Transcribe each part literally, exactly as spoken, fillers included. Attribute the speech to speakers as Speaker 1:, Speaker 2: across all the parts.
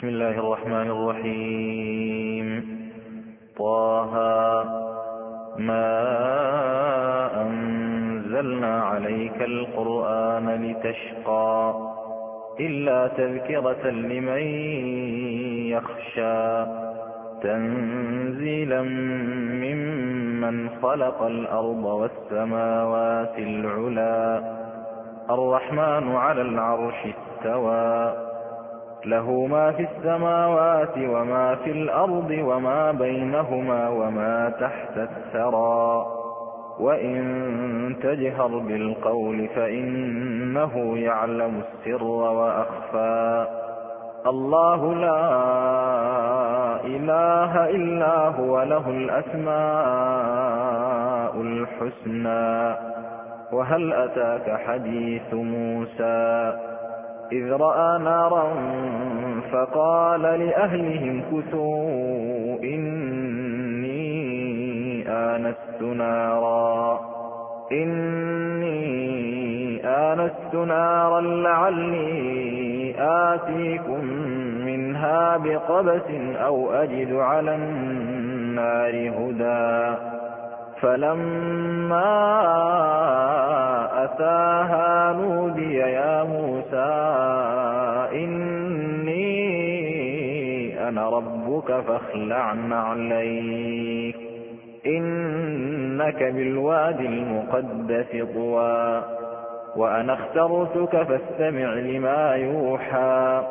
Speaker 1: بسم الله الرحمن الرحيم. طه ما أنزلنا عليك القرآن لتشقى إلا تذكرة لمن يخشى تنزيلا ممن خلق الأرض والسماوات العلى الرحمن على العرش استوى له ما في السماوات وما في الأرض وما بينهما وما تحت الثرى وإن تجهر بالقول فإنه يعلم السر وأخفى الله لا إله إلا هو له الأسماء الحسنى. وهل أتاك حديث موسى إذ رأى نارا فقال لأهلهم كثوا إني آنست نارا إني آنست نارا لعلي آتيكم منها بقبس أو أجد على النار هدى فلما أتاها نودي يا موسى إني أنا ربك فاخلع نعليك إنك بالوادي المقدس طوى وأنا اخترتك فاستمع لما يوحى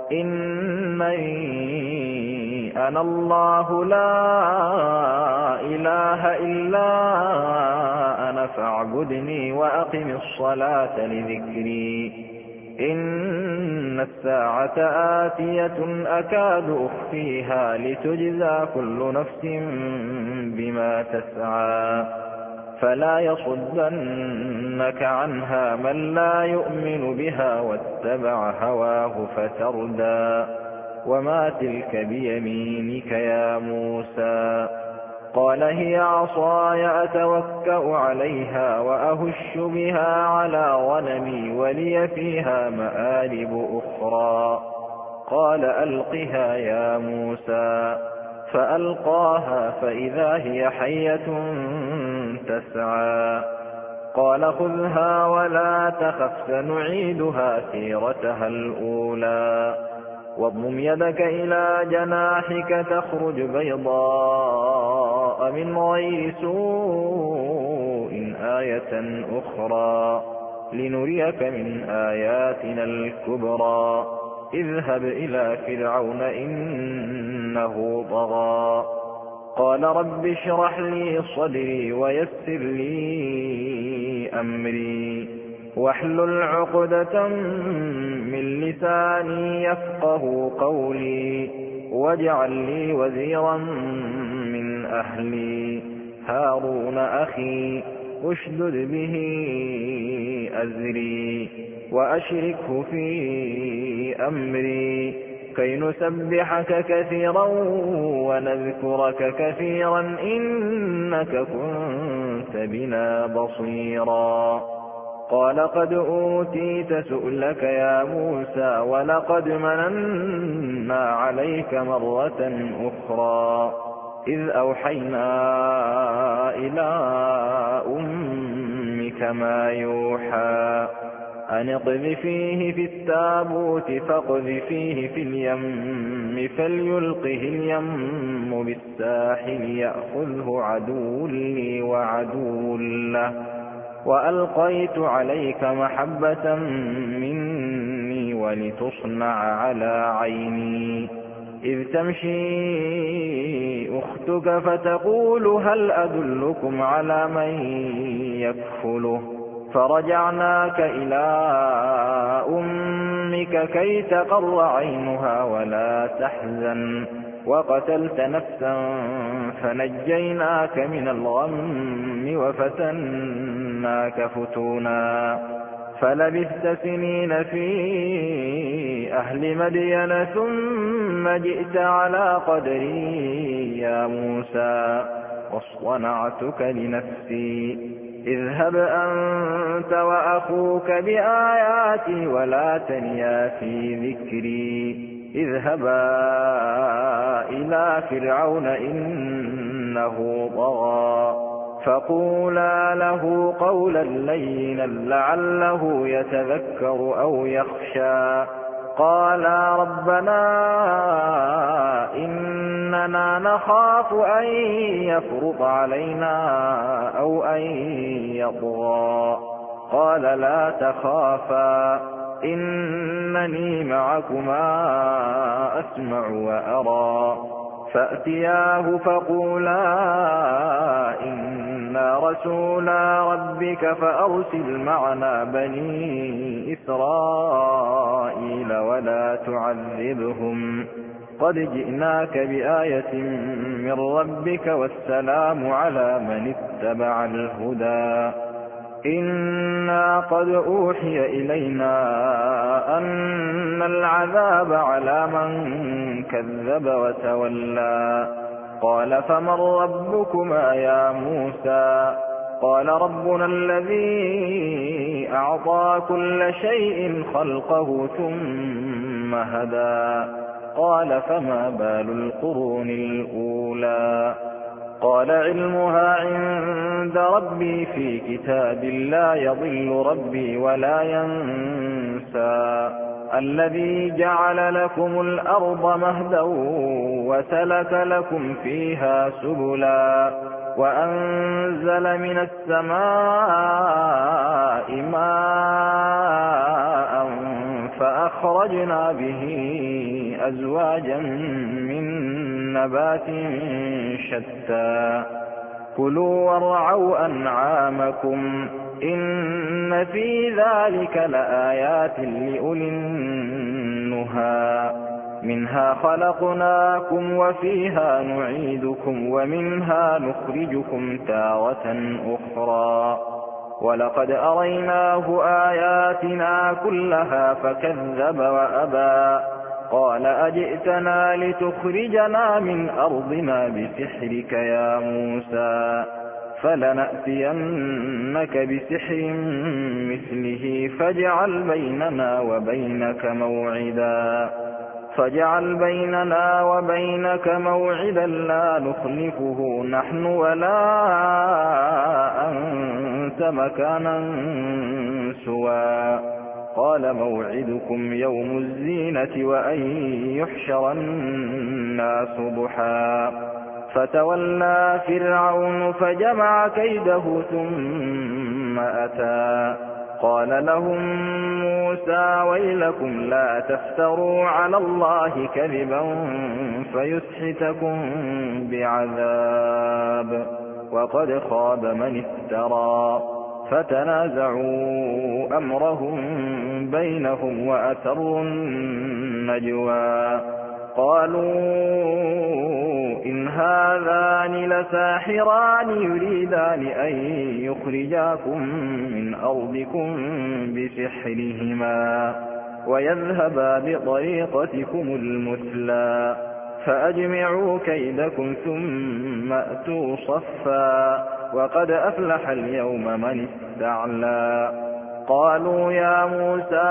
Speaker 1: إني أنا الله لا إله إلا أنا فاعبدني وأقم الصلاة لذكري إن الساعة آتية أكاد أخفيها لتجزى كل نفس بما تسعى فلا يصدنك عنها من لا يؤمن بها واتبع هواه فتردى وما تلك بيمينك يا موسى قال هي عصاي أتوكأ عليها وأهش بها على غنمي ولي فيها مآرب أخرى قال ألقها يا موسى فألقاها فإذا هي حية تسعى قال خذها ولا تخف سنعيدها سيرتها الأولى واضمم يدك إلى جناحك تخرج بيضاء من غير سوء آية أخرى لنريك من آياتنا الكبرى اذهب إلى فرعون إنه طغى قال رب اشرح لي صدري ويسر لي أمري واحلل عقدة من لساني يفقه قولي واجعل لي وزيرا من أهلي هارون أخي اشدد به أزري وأشركه في أمري كي نسبحك كثيرا ونذكرك كثيرا إنك كنت بنا بصيرا قال قد أوتيت سؤلك يا موسى ولقد مننا عليك مرة أخرى إذ أوحينا إلى أمك ما يوحى أن اقذفيه في التابوت فاقذفيه في اليم فليلقه اليم بالساحل يأخذه عدو لي وعدو له وألقيت عليك محبة مني ولتصنع على عيني إذ تمشي أختك فتقول هل أدلكم على من يكفله فرجعناك إلى أمك كي تقر عينها ولا تحزن وقتلت نفسا فنجيناك من الغم وفتناك فتونا فلبثت سنين في أهل مدين ثم جئت على قدري يا موسى واصطنعتك لنفسي اذهب أنت وأخوك بآياتي ولا تنيا في ذكري اذهبا إلى فرعون إنه طغى فقولا له قولا لينا لعله يتذكر أو يخشى قالا ربنا إننا نخاف أن يفرط علينا أو أن يطغى قال لا تخافا إنني معكما أسمع وأرى فأتياه فقولا إنا رسولا ربك فأرسل معنا بني إسرائيل ولا تعذبهم قد جئناك بآية من ربك والسلام على من اتبع الهدى إنا قد أوحي إلينا أن العذاب على من كذب وتولى قال فمن ربكما يا موسى قال ربنا الذي أعطى كل شيء خلقه ثم هدى قال فما بال القرون الأولى قال علمها عند ربي في كتاب لا يضل ربي ولا ينسى الذي جعل لكم الأرض مهدا وسلك لكم فيها سبلا وأنزل من السماء ماء فأخرجنا به أزواجا من نبات شتى كلوا وارعوا أنعامكم إن في ذلك لآيات لأولي النهى منها خلقناكم وفيها نعيدكم ومنها نخرجكم تارة أخرى ولقد أريناه آياتنا كلها فكذب وأبى قال أجئتنا لتخرجنا من أرضنا بسحرك يا موسى فلنأتينك بسحر مثله فاجعل بيننا وبينك موعدا فاجعل بيننا وبينك موعدا لا نخلفه نحن ولا أنت مكانا سوى قال موعدكم يوم الزينة وأن يحشر الناس ضحى فتولى فرعون فجمع كيده ثم أتى قال لهم موسى ويلكم لا تفتروا على الله كذبا فيسحتكم بعذاب وقد خاب من افترى فتنازعوا أمرهم بينهم وأسروا النجوى قالوا إن هذان لساحران يريدان أن يخرجاكم من أرضكم بسحرهما ويذهبا بطريقتكم المثلى فأجمعوا كيدكم ثم أتوا صفا وقد أفلح اليوم من استعلى قالوا يا موسى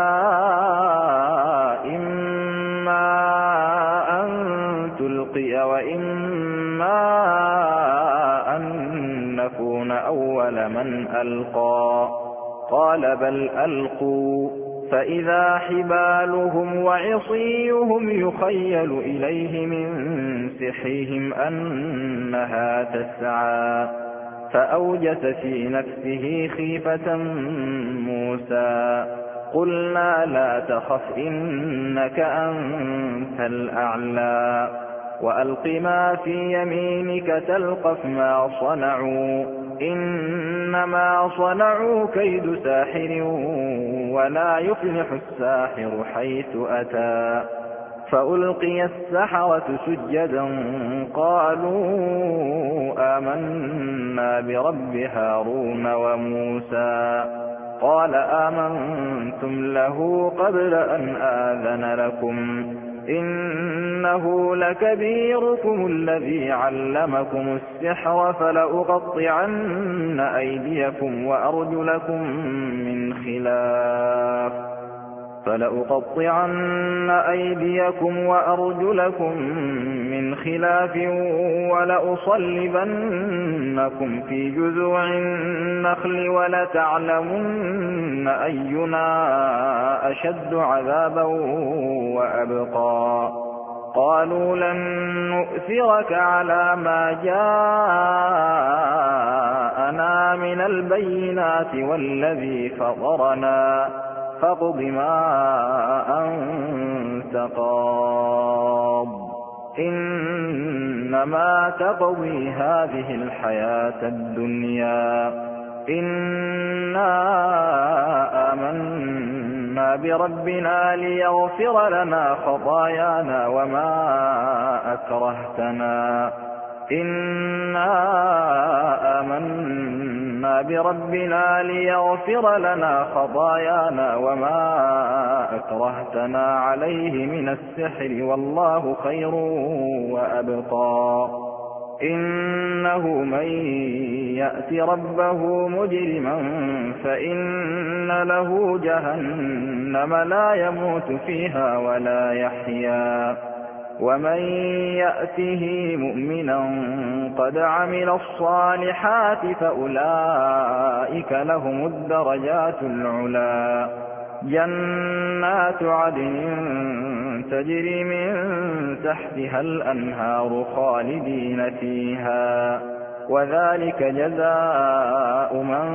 Speaker 1: إما أن تلقي وإما أن نكون أول من ألقى قال بل ألقوا فإذا حبالهم وعصيهم يخيل إليه من سحرهم أنها تسعى فأوجس في نفسه خيفة موسى قلنا لا تخف إنك أنت الأعلى وألق ما في يمينك تلقف ما صنعوا إنما صنعوا كيد ساحر ولا يفلح الساحر حيث أتى فألقي السحرة سجدا قالوا آمنا برب هارون وموسى قال آمنتم له قبل أن آذن لكم إنه لكبيركم الذي علمكم السحر فلأقطعن أيديكم وأرجلكم من خلاف فلأقطعن أيديكم وأرجلكم من خلاف ولأصلبنكم في جذوع النخل ولتعلمن أينا أشد عذابا وأبقى قالوا لن نؤثرك على ما جاءنا من البينات والذي فطرنا فاقض ما أنت قاض إنما تقضي هذه الحياة الدنيا إنا آمنا بربنا ليغفر لنا خطايانا وما أكرهتنا إنا آمنا بربنا ليغفر لنا خطايانا وما أكرهتنا عليه من السحر والله خير وأبقى إنه من يأت ربه مجرما فإن له جهنم لا يموت فيها ولا يحيا ومن يأته مؤمنا قد عمل الصالحات فأولئك لهم الدرجات العلا جنات عدن تجري من تحتها الأنهار خالدين فيها وذلك جزاء من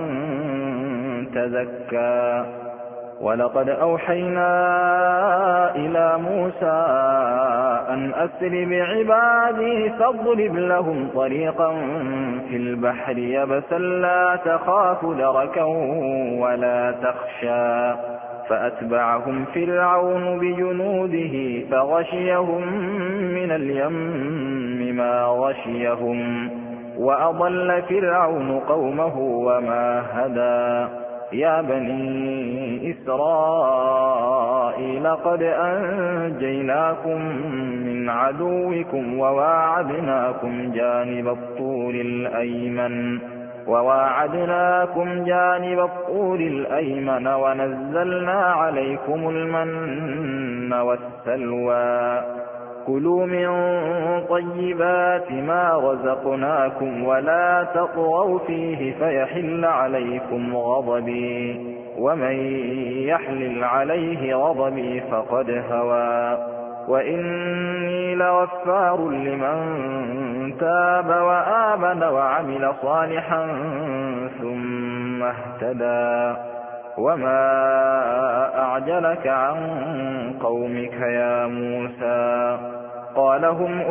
Speaker 1: تزكى ولقد أوحينا إلى موسى أن أسر بعبادي فاضرب لهم طريقا في البحر يبسا لا تخاف دركا ولا تخشى فأتبعهم فرعون بجنوده فغشيهم من اليم ما غشيهم وأضل فرعون قومه وما هدى يا بني إسرائيل قد أنجيناكم من عدوكم وواعدناكم جانب الطور الأيمن وواعدناكم جانب الطور الأيمن ونزلنا عليكم المن والسلوى كلوا من طيبات ما رزقناكم ولا تطغوا فيه فيحل عليكم غضبي ومن يحلل عليه غضبي فقد هوى وإني لغفار لمن تاب وآمن وعمل صالحا ثم اهتدى وما أعجلك عن قومك يا موسى قال هم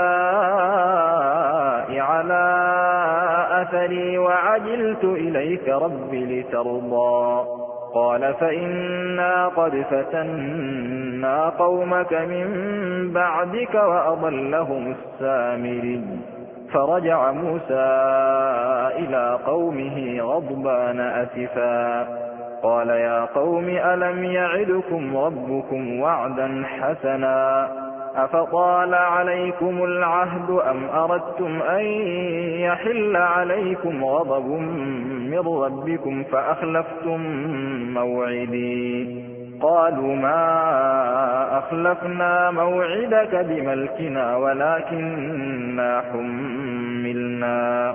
Speaker 1: أولئك على أثري وعجلت إليك رب لترضى قال فإنا قد فتنا قومك من بعدك وأضلهم السامري فرجع موسى إلى قومه غضبان أسفا قال يا قوم ألم يعدكم ربكم وعدا حسنا أفطال عليكم العهد أم أردتم أن يحل عليكم غضب من ربكم فأخلفتم موعدي قالوا ما أخلفنا موعدك بملكنا ولكننا حملنا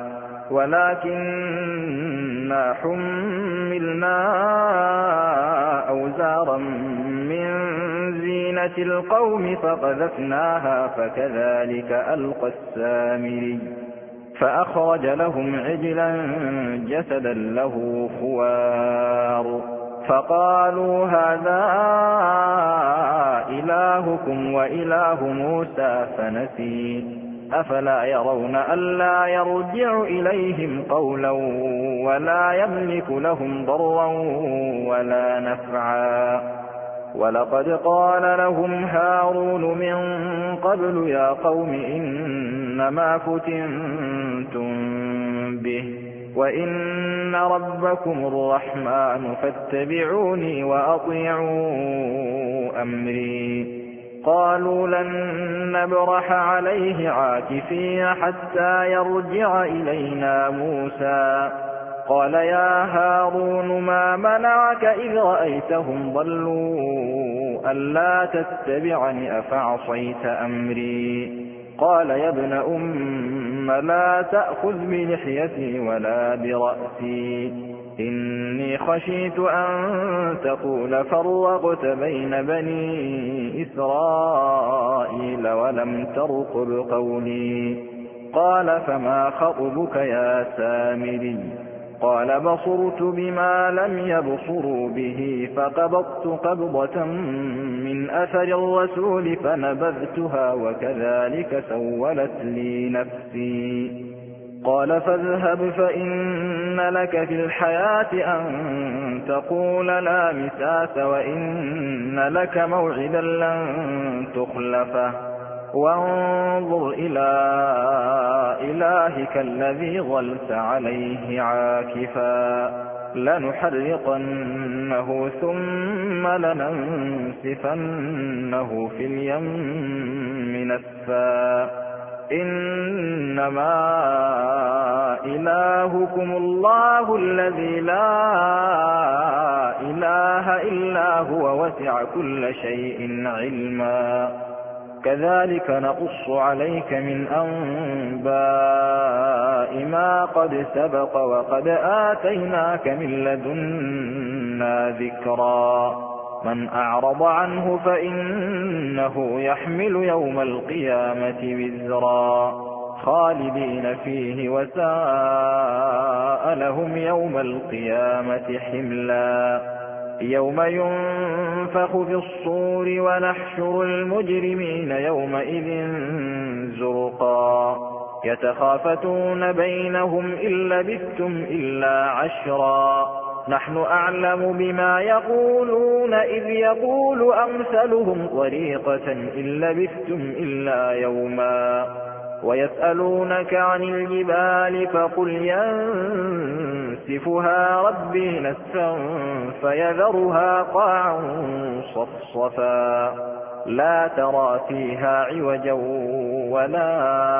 Speaker 1: ولكننا حملنا أوزارا من زينة القوم فقذفناها فكذلك ألقى السامري فأخرج لهم عجلا جسدا له خوار فقالوا هذا إلهكم وإله موسى فنسي أفلا يرون ألا يرجع إليهم قولا ولا يملك لهم ضرا ولا نفعا ولقد قال لهم هارون من قبل يا قوم إنما فتنتم به وإن ربكم الرحمن فاتبعوني وأطيعوا أمري قالوا لن نبرح عليه عاكفين حتى يرجع إلينا موسى قال يا هارون ما منعك إذ رأيتهم ضلوا ألا تتبعني أفعصيت أمري قال يا ابن أم لا تأخذ بلحيتي ولا برأسي إني خشيت أن تقول فرقت بين بني إسرائيل ولم ترقب قولي قال فما خطبك يا سامري قال بصرت بما لم يبصروا به فقبضت قبضة من أثر الرسول فنبذتها وكذلك سولت لي نفسي قال فاذهب فإن لك في الحياة أن تقول لا مساس وإن لك موعدا لن تخلفه وانظر إلى إلهك الذي ظلت عليه عاكفا لنحرقنه ثم لننسفنه في اليم نسفا إنما إلهكم الله الذي لا إله إلا هو وسع كل شيء علما كذلك نقص عليك من أنباء ما قد سبق وقد آتيناك من لدنا ذكرا من أعرض عنه فإنه يحمل يوم القيامة وزرا خالدين فيه وساء لهم يوم القيامة حملا يوم ينفخ في الصور ونحشر المجرمين يومئذ زرقا يتخافتون بينهم إن لبثتم إلا عشرا نحن أعلم بما يقولون إذ يقول أمثلهم طريقة إن لبثتم إلا يوما ويسألونك عن الجبال فقل ينسفها ربي نسفا فيذرها قاعا صفصفا لا ترى فيها عوجا ولا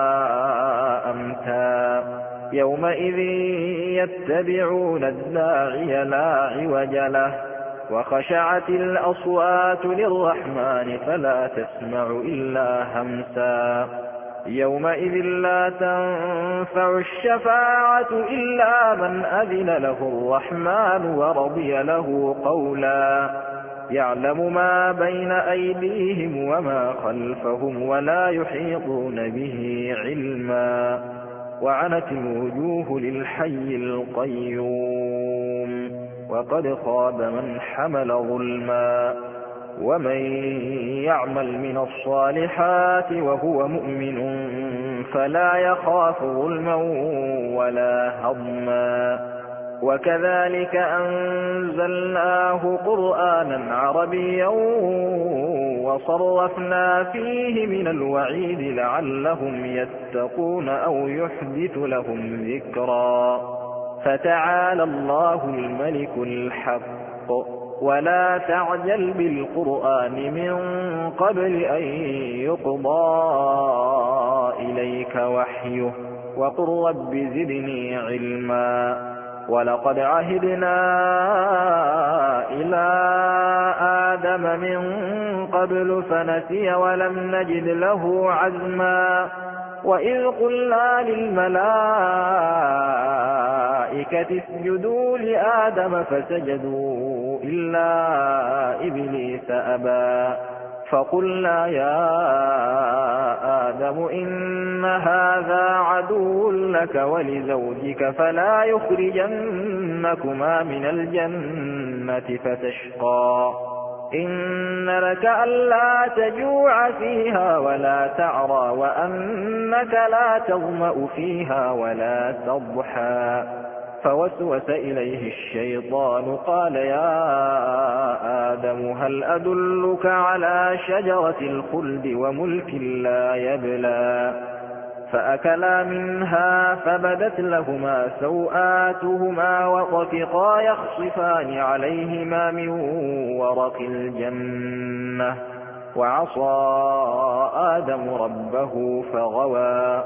Speaker 1: أمتا يومئذ يتبعون الداعي لا عوج له وخشعت الأصوات للرحمن فلا تسمع إلا همسا يومئذ لا تنفع الشفاعة إلا من أذن له الرحمن ورضي له قولا يعلم ما بين أيديهم وما خلفهم ولا يحيطون به علما وعنت الوجوه للحي القيوم وقد خاب من حمل ظلما ومن يعمل من الصالحات وهو مؤمن فلا يخاف ظلما ولا هضما وكذلك أنزلناه قرآنا عربيا وصرفنا فيه من الوعيد لعلهم يتقون أو يحدث لهم ذكرا فتعالى الله الملك الحق ولا تعجل بالقرآن من قبل أن يقضى إليك وحيه وقل رب زدني علما ولقد عهدنا إلى آدم من قبل فنسي ولم نجد له عزما وإذ قلنا للملائكة اسجدوا لآدم فسجدوا إلا إبليس أبى فقلنا يا آدم إن هذا عدو لك ولزوجك فلا يخرجنكما من الجنة فتشقى إن لك ألا تجوع فيها ولا تعرى وأنك لا تظمأ فيها ولا تضحى فوسوس إليه الشيطان قال يا آدم هل أدلك على شجرة الخلد وملك لا يبلى فأكلا منها فبدت لهما سوآتهما وطفقا يخصفان عليهما من ورق الجنة وعصى آدم ربه فغوى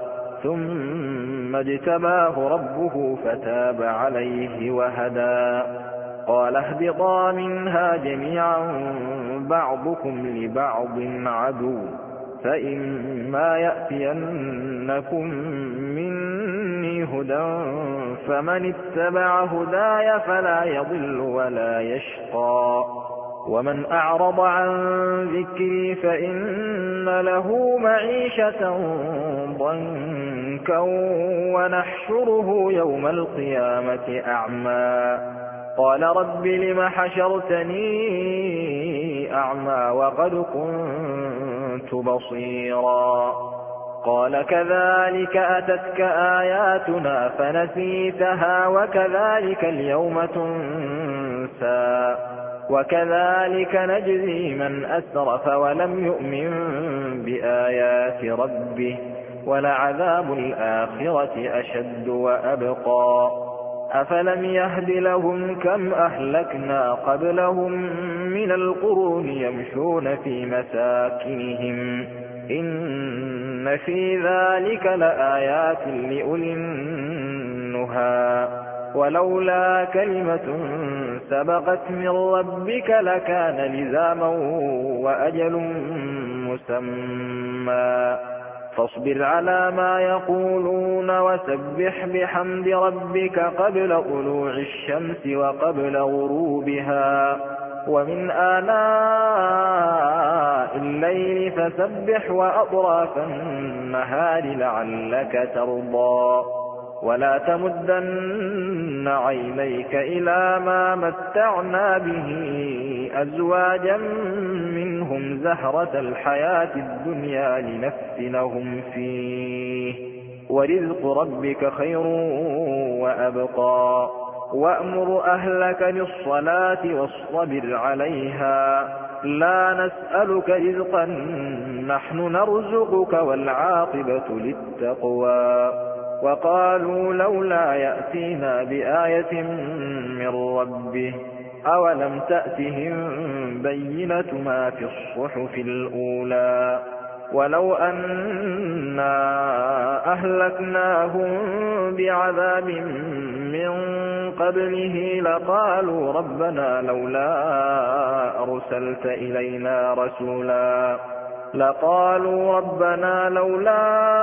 Speaker 1: ثم اجتباه ربه فتاب عليه وهدى قال اهبطا منها جميعا بعضكم لبعض عدو فإما يأتينكم مني هدى فمن اتبع هداي فلا يضل ولا يشقى ومن أعرض عن ذكري فإن له معيشة ضنكا ونحشره يوم القيامة أعمى قال رب لم حشرتني أعمى وقد كنت بصيرا قال كذلك أتتك آياتنا فنسيتها وكذلك اليوم تنسى وكذلك نجزي من أسرف ولم يؤمن بآيات ربه ولعذاب الآخرة أشد وأبقى أفلم يهد لهم كم أهلكنا قبلهم من القرون يمشون في مساكنهم إن في ذلك لآيات لأولي النهى ولولا كلمة سبقت من ربك لكان لزاما وأجل مسمى فاصبر على ما يقولون وسبح بحمد ربك قبل طلوع الشمس وقبل غروبها ومن آناء الليل فسبح وأطراف النهار لعلك ترضى ولا تمدن عينيك إلى ما متعنا به أزواجا منهم زهرة الحياة الدنيا لنفتنهم فيه ورزق ربك خير وأبقى وأمر أهلك بالصلاة واصطبر عليها لا نسألك رزقا نحن نرزقك والعاقبة للتقوى وقالوا لولا يأتينا بآية من ربه أولم تأتهم بينة ما في الصحف الأولى ولو أنا أهلكناهم بعذاب من قبله لقالوا ربنا لولا أرسلت إلينا رسولا لقالوا ربنا لولا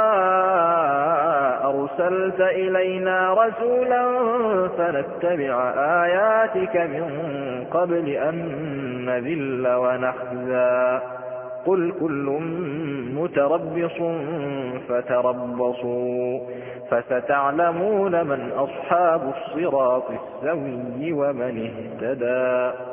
Speaker 1: أرسلت إلينا رسولا فنتبع آياتك من قبل أن نذل ونخزى قل كل متربص فتربصوا فستعلمون من أصحاب الصراط السوي ومن اهتدى